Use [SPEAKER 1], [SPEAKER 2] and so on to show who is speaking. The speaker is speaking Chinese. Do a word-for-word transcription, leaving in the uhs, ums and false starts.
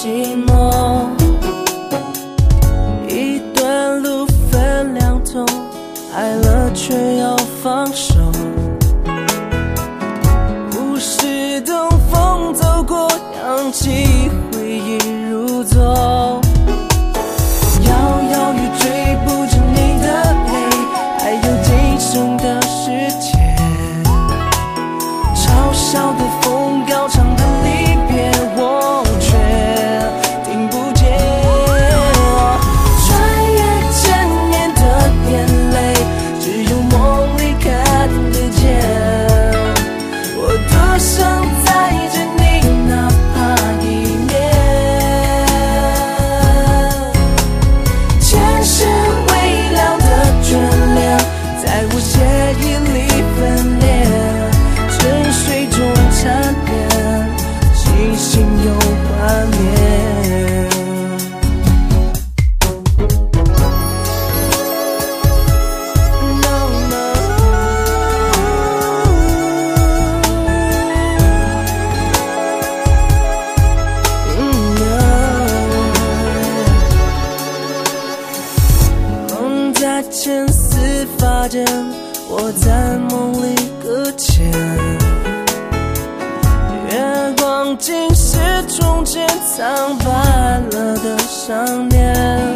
[SPEAKER 1] 寂寞。一段路分两头，爱了却要放手。无视东风走过，扬起回忆如昨。摇摇欲坠，不止你的泪，还有今生的世界。嘲笑的风，高唱的离别，我却听不见。穿越千年的眼泪，只有梦里看得见。我多想再见你，哪怕一面。前世微凉的眷恋，在我血液里分裂。沉睡中缠绵，清醒又幻灭。No, no. Mm, no. 梦在千丝发间，我在梦里搁浅。月光竟是从前苍白了的想念。